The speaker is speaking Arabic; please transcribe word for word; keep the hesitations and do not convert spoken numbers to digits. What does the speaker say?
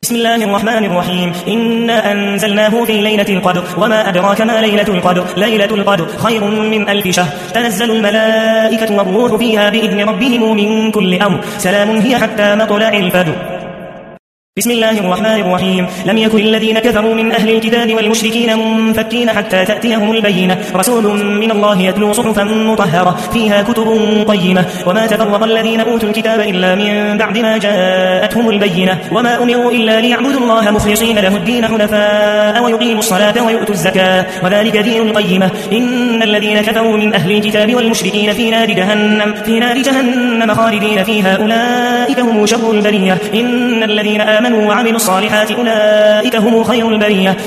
بسم الله الرحمن الرحيم إنا أنزلناه في ليلة القدر وما أدراك ما ليلة القدر ليلة القدر خير من ألف شهر تنزل الملائكة والروح فيها بإذن ربهم من كل أمر سلام هي حتى مطلع الفجر. بسم الله الرحمن الرحيم لم يكن الذين كفروا من أهل الكتاب والمشركين منفكين حتى تأتيهم البينة رسول من الله يتلو صحفا مطهرة فيها كتب قيمة وما تفرق الذين أوتوا الكتاب إلا من بعد ما جاءتهم البينة وما أمروا إلا ليعبدوا الله مخلصين له الدين حنفاء ويقيموا الصلاة ويؤتوا الزكاة وذلك دين القيمة إن الذين كفروا من أهل الكتاب والمشركين في نار جهنم في نار جهنم خالدين فيها أولئك هم شر البرية إن الذين آمنوا وعملوا الصالحات أولئك هم خير البرية